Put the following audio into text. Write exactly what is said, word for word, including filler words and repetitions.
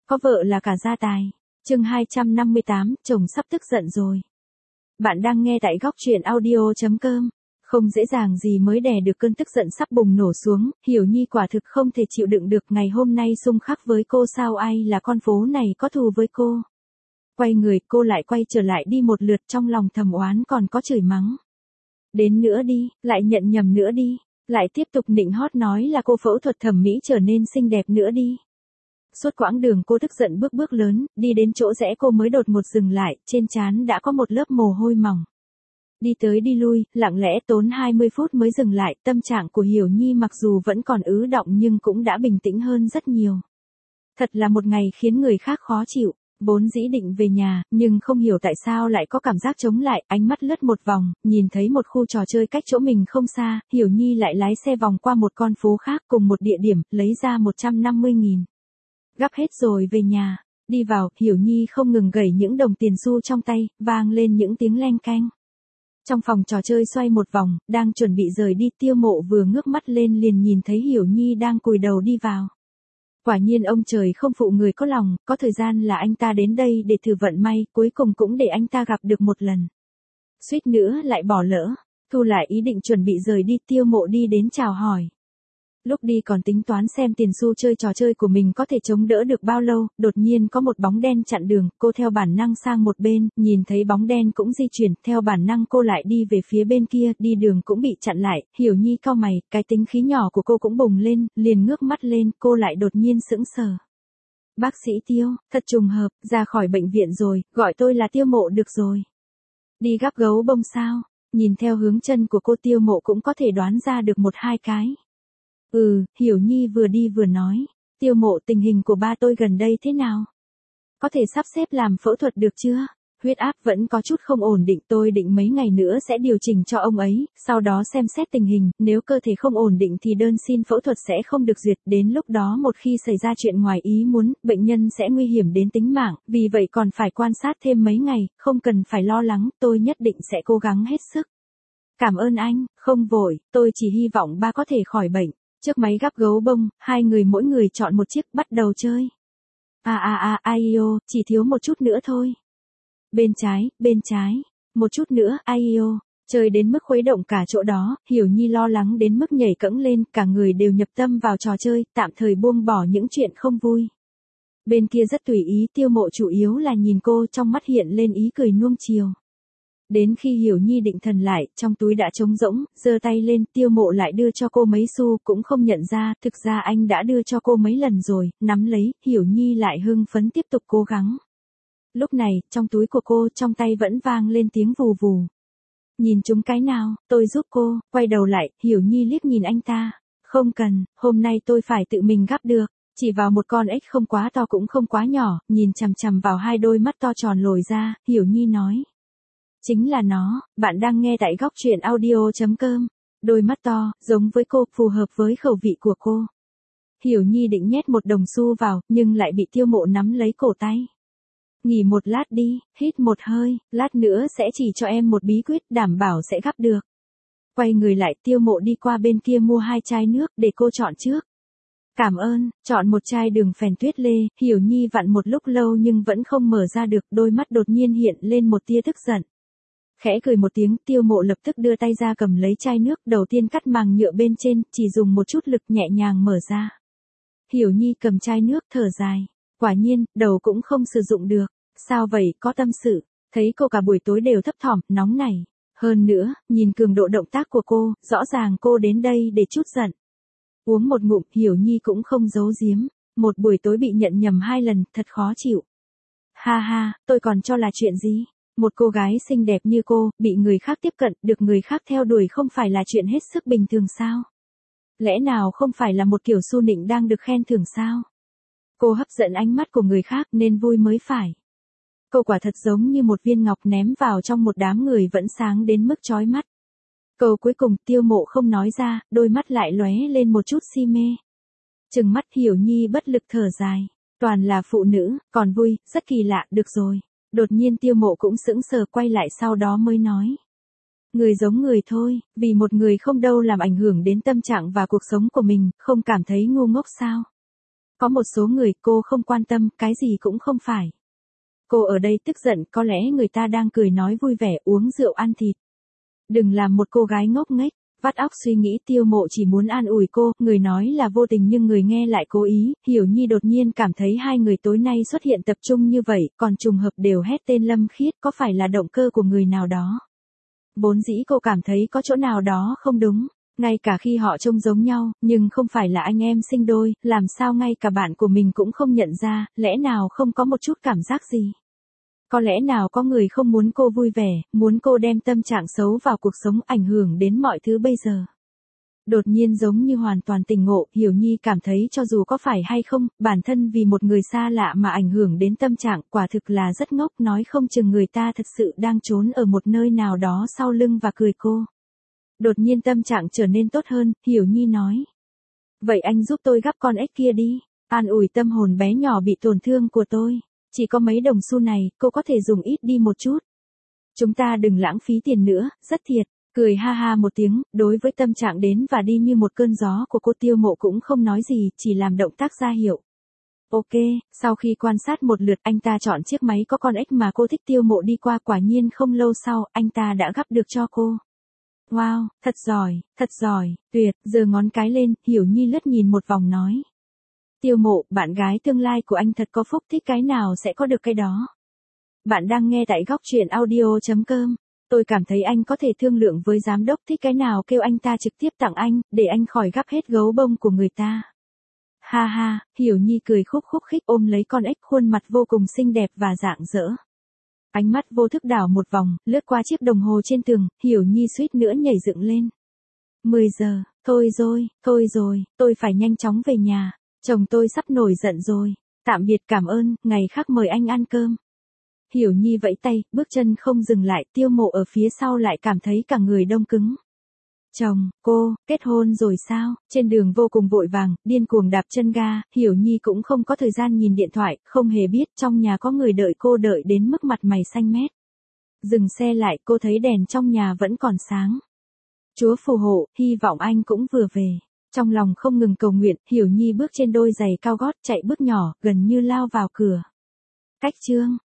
có vợ là cả gia tài. Chương hai trăm năm mươi tám, chồng sắp tức giận rồi. Bạn đang nghe tại góc truyện audio chấm com. Không dễ dàng gì mới đè được cơn tức giận sắp bùng nổ xuống, Hiểu Nhi quả thực không thể chịu đựng được ngày hôm nay xung khắc với cô, sao ai là con phố này có thù với cô. Quay người, cô lại quay trở lại đi một lượt, trong lòng thầm oán còn có chửi mắng. Đến nữa đi, lại nhận nhầm nữa đi, lại tiếp tục nịnh hót nói là cô phẫu thuật thẩm mỹ trở nên xinh đẹp nữa đi. Suốt quãng đường cô tức giận bước bước lớn, đi đến chỗ rẽ cô mới đột ngột dừng lại, trên trán đã có một lớp mồ hôi mỏng. Đi tới đi lui, lặng lẽ tốn hai mươi phút mới dừng lại, tâm trạng của Hiểu Nhi mặc dù vẫn còn ứ động nhưng cũng đã bình tĩnh hơn rất nhiều. Thật là một ngày khiến người khác khó chịu, vốn dĩ định về nhà, nhưng không hiểu tại sao lại có cảm giác chống lại, ánh mắt lướt một vòng, nhìn thấy một khu trò chơi cách chỗ mình không xa, Hiểu Nhi lại lái xe vòng qua một con phố khác cùng một địa điểm, lấy ra một trăm năm mươi nghìn. Gắp hết rồi về nhà, đi vào, Hiểu Nhi không ngừng gẩy những đồng tiền xu trong tay, vang lên những tiếng leng keng. Trong phòng trò chơi xoay một vòng, đang chuẩn bị rời đi, Tiêu Mộ vừa ngước mắt lên liền nhìn thấy Hiểu Nhi đang cúi đầu đi vào. Quả nhiên ông trời không phụ người có lòng, có thời gian là anh ta đến đây để thử vận may, cuối cùng cũng để anh ta gặp được một lần. Suýt nữa lại bỏ lỡ, thu lại ý định chuẩn bị rời đi, Tiêu Mộ đi đến chào hỏi. Lúc đi còn tính toán xem tiền xu chơi trò chơi của mình có thể chống đỡ được bao lâu, đột nhiên có một bóng đen chặn đường, cô theo bản năng sang một bên, nhìn thấy bóng đen cũng di chuyển, theo bản năng cô lại đi về phía bên kia, đi đường cũng bị chặn lại, Hiểu Nhi cau mày, cái tính khí nhỏ của cô cũng bùng lên, liền ngước mắt lên, cô lại đột nhiên sững sờ. Bác sĩ Tiêu, thật trùng hợp, ra khỏi bệnh viện rồi, gọi tôi là Tiêu Mộ được rồi. Đi gắp gấu bông sao? Nhìn theo hướng chân của cô, Tiêu Mộ cũng có thể đoán ra được một hai cái. Ừ, Hiểu Nhi vừa đi vừa nói, Tiêu Mộ, tình hình của ba tôi gần đây thế nào? Có thể sắp xếp làm phẫu thuật được chưa? Huyết áp vẫn có chút không ổn định, tôi định mấy ngày nữa sẽ điều chỉnh cho ông ấy, sau đó xem xét tình hình, nếu cơ thể không ổn định thì đơn xin phẫu thuật sẽ không được duyệt, đến lúc đó một khi xảy ra chuyện ngoài ý muốn, bệnh nhân sẽ nguy hiểm đến tính mạng, vì vậy còn phải quan sát thêm mấy ngày, không cần phải lo lắng, tôi nhất định sẽ cố gắng hết sức. Cảm ơn anh, không vội, tôi chỉ hy vọng ba có thể khỏi bệnh. Trước máy gắp gấu bông, hai người mỗi người chọn một chiếc, bắt đầu chơi. À à à, ai ô, chỉ thiếu một chút nữa thôi. Bên trái, bên trái, một chút nữa, ai ô, chơi đến mức khuấy động cả chỗ đó, Hiểu Nhi lo lắng đến mức nhảy cẫng lên, cả người đều nhập tâm vào trò chơi, tạm thời buông bỏ những chuyện không vui. Bên kia rất tùy ý, Tiêu Mộ chủ yếu là nhìn cô, trong mắt hiện lên ý cười nuông chiều. Đến khi Hiểu Nhi định thần lại, trong túi đã trống rỗng, giơ tay lên, Tiêu Mộ lại đưa cho cô mấy xu, cũng không nhận ra, thực ra anh đã đưa cho cô mấy lần rồi, nắm lấy, Hiểu Nhi lại hưng phấn tiếp tục cố gắng. Lúc này, trong túi của cô, trong tay vẫn vang lên tiếng vù vù. Nhìn chúng cái nào, tôi giúp cô, quay đầu lại, Hiểu Nhi liếc nhìn anh ta. Không cần, hôm nay tôi phải tự mình gắp được, chỉ vào một con ếch không quá to cũng không quá nhỏ, nhìn chằm chằm vào hai đôi mắt to tròn lồi ra, Hiểu Nhi nói. Chính là nó, bạn đang nghe tại góc truyện audio chấm com. Đôi mắt to, giống với cô, phù hợp với khẩu vị của cô. Hiểu Nhi định nhét một đồng xu vào, nhưng lại bị Tiêu Mộ nắm lấy cổ tay. Nghỉ một lát đi, hít một hơi, lát nữa sẽ chỉ cho em một bí quyết, đảm bảo sẽ gắp được. Quay người lại, Tiêu Mộ đi qua bên kia mua hai chai nước, để cô chọn trước. Cảm ơn, chọn một chai đường phèn tuyết lê, Hiểu Nhi vặn một lúc lâu nhưng vẫn không mở ra được, đôi mắt đột nhiên hiện lên một tia tức giận. Khẽ cười một tiếng, Tiêu Mộ lập tức đưa tay ra cầm lấy chai nước, đầu tiên cắt màng nhựa bên trên, chỉ dùng một chút lực nhẹ nhàng mở ra. Hiểu Nhi cầm chai nước, thở dài. Quả nhiên, đầu cũng không sử dụng được. Sao vậy, có tâm sự. Thấy cô cả buổi tối đều thấp thỏm, nóng nảy. Hơn nữa, nhìn cường độ động tác của cô, rõ ràng cô đến đây để chút giận. Uống một ngụm, Hiểu Nhi cũng không giấu giếm. Một buổi tối bị nhận nhầm hai lần, thật khó chịu. Ha ha, tôi còn cho là chuyện gì? Một cô gái xinh đẹp như cô, bị người khác tiếp cận, được người khác theo đuổi không phải là chuyện hết sức bình thường sao? Lẽ nào không phải là một kiểu su nịnh đang được khen thưởng sao? Cô hấp dẫn ánh mắt của người khác nên vui mới phải. Cô quả thật giống như một viên ngọc ném vào trong một đám người vẫn sáng đến mức chói mắt. Câu cuối cùng, Tiêu Mộ không nói ra, đôi mắt lại lóe lên một chút si mê. Trừng mắt, Hiểu Nhi bất lực thở dài. Toàn là phụ nữ, còn vui, rất kỳ lạ, được rồi. Đột nhiên Tiêu Mộ cũng sững sờ, quay lại sau đó mới nói. Người giống người thôi, vì một người không đâu làm ảnh hưởng đến tâm trạng và cuộc sống của mình, không cảm thấy ngu ngốc sao? Có một số người cô không quan tâm, cái gì cũng không phải. Cô ở đây tức giận, có lẽ người ta đang cười nói vui vẻ uống rượu ăn thịt. Đừng làm một cô gái ngốc nghếch, vắt óc suy nghĩ. Tiêu Mộ chỉ muốn an ủi cô, người nói là vô tình nhưng người nghe lại cố ý. Hiểu Nhi đột nhiên cảm thấy hai người tối nay xuất hiện tập trung như vậy, còn trùng hợp đều hét tên Lâm Khiết, có phải là động cơ của người nào đó. Vốn dĩ cô cảm thấy có chỗ nào đó không đúng, ngay cả khi họ trông giống nhau, nhưng không phải là anh em sinh đôi, làm sao ngay cả bạn của mình cũng không nhận ra, lẽ nào không có một chút cảm giác gì. Có lẽ nào có người không muốn cô vui vẻ, muốn cô đem tâm trạng xấu vào cuộc sống ảnh hưởng đến mọi thứ bây giờ. Đột nhiên giống như hoàn toàn tỉnh ngộ, Hiểu Nhi cảm thấy cho dù có phải hay không, bản thân vì một người xa lạ mà ảnh hưởng đến tâm trạng quả thực là rất ngốc, nói không chừng người ta thật sự đang trốn ở một nơi nào đó sau lưng và cười cô. Đột nhiên tâm trạng trở nên tốt hơn, Hiểu Nhi nói. Vậy anh giúp tôi gắp con ếch kia đi, an ủi tâm hồn bé nhỏ bị tổn thương của tôi. Chỉ có mấy đồng xu này, cô có thể dùng ít đi một chút. Chúng ta đừng lãng phí tiền nữa, rất thiệt. Cười ha ha một tiếng, đối với tâm trạng đến và đi như một cơn gió của cô, Tiêu Mộ cũng không nói gì, chỉ làm động tác ra hiệu. Ok, sau khi quan sát một lượt anh ta chọn chiếc máy có con ếch mà cô thích. Tiêu Mộ đi qua, quả nhiên không lâu sau, anh ta đã gắp được cho cô. Wow, thật giỏi, thật giỏi, tuyệt, giơ ngón cái lên, Hiểu Nhi lướt nhìn một vòng nói. Tiêu Mộ, bạn gái tương lai của anh thật có phúc, thích cái nào sẽ có được cái đó. Bạn đang nghe tại góc truyện audio chấm com. Tôi cảm thấy anh có thể thương lượng với giám đốc, thích cái nào kêu anh ta trực tiếp tặng anh, để anh khỏi gắp hết gấu bông của người ta. Ha ha, Hiểu Nhi cười khúc khúc khích ôm lấy con ếch, khuôn mặt vô cùng xinh đẹp và rạng rỡ. Ánh mắt vô thức đảo một vòng, lướt qua chiếc đồng hồ trên tường, Hiểu Nhi suýt nữa nhảy dựng lên. mười giờ, thôi rồi, thôi rồi, tôi phải nhanh chóng về nhà. Chồng tôi sắp nổi giận rồi. Tạm biệt, cảm ơn, ngày khác mời anh ăn cơm. Hiểu Nhi vẫy tay, bước chân không dừng lại. Tiêu Mộ ở phía sau lại cảm thấy cả người đông cứng. Chồng, cô, kết hôn rồi sao? Trên đường vô cùng vội vàng, điên cuồng đạp chân ga, Hiểu Nhi cũng không có thời gian nhìn điện thoại, không hề biết trong nhà có người đợi cô đợi đến mức mặt mày xanh mét. Dừng xe lại, cô thấy đèn trong nhà vẫn còn sáng. Chúa phù hộ, hy vọng anh cũng vừa về. Trong lòng không ngừng cầu nguyện, Hiểu Nhi bước trên đôi giày cao gót, chạy bước nhỏ, gần như lao vào cửa. Cách chương